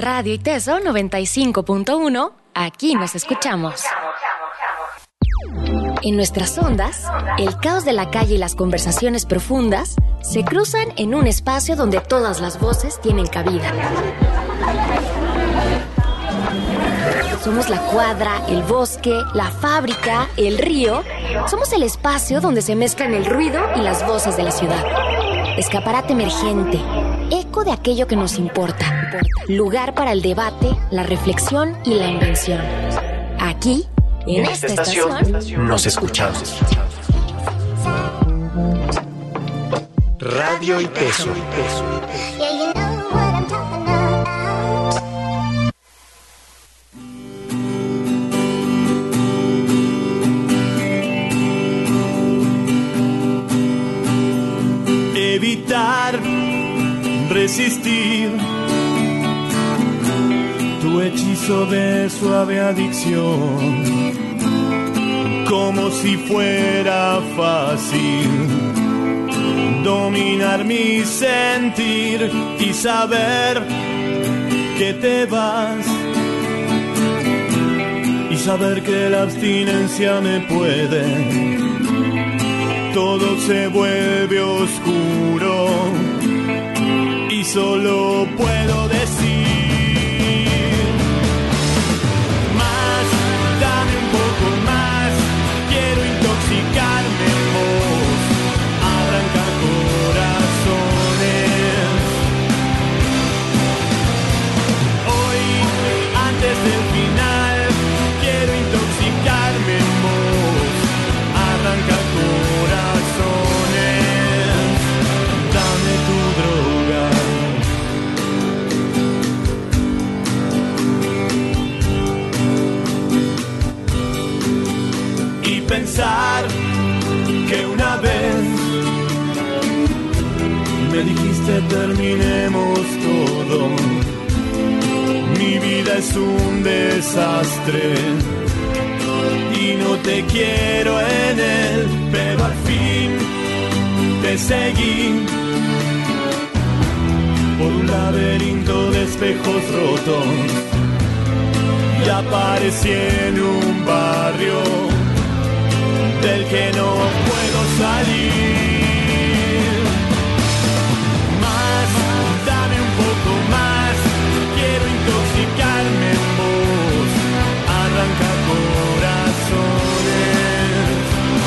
Radio Iteso 95.1, aquí nos escuchamos. En nuestras ondas, el caos de la calle y las conversaciones profundas se cruzan en un espacio donde todas las voces tienen cabida. Somos la cuadra, el bosque, la fábrica, el río. Somos el espacio donde se mezclan el ruido y las voces de la ciudad. Escaparate emergente, eco de aquello que nos importa. Lugar para el debate, la reflexión y la invención. Aquí, en esta estación, nos escuchamos. Radio Iteso. Evitar, resistir tu hechizo de suave adicción, como si fuera fácil dominar mi sentir y saber que te vas, y saber que la abstinencia me puede. Todo se vuelve oscuro y solo puedo decir más, dame un poco más, quiero intoxicarme en vos, arrancar corazones. Hoy, antes del final, quiero intoxicarme en vos, arrancar corazones. Dame tu droga. Y pensar que una vez me dijiste terminemos todo. Mi vida es un desastre y no te quiero en él, pero al fin te seguí por un laberinto de espejos rotos y aparecí en un barrio del que no puedo salir. Más, dame un poco más, quiero intoxicarme en vos, arrancar corazones.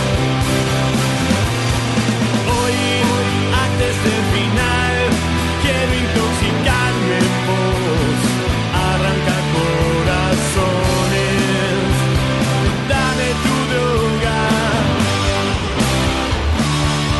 Hoy, antes del final, quiero intoxicarme en vos, arrancar corazones. Dame tu droga.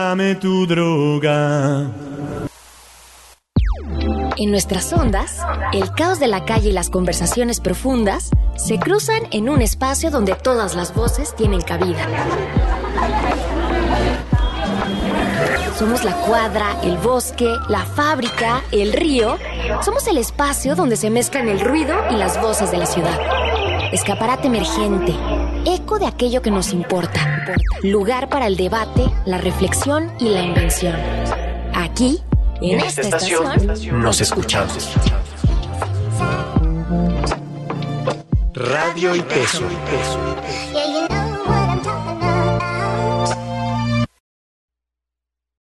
dame tu droga. En nuestras ondas, el caos de la calle y las conversaciones profundas se cruzan en un espacio donde todas las voces tienen cabida. Somos la cuadra, el bosque, la fábrica, el río. Somos el espacio donde se mezclan el ruido y las voces de la ciudad. Escaparate emergente, eco de aquello que nos importa. Lugar para el debate, la reflexión y la invención. Aquí, en esta estación, nos escuchamos. Radio y Peso.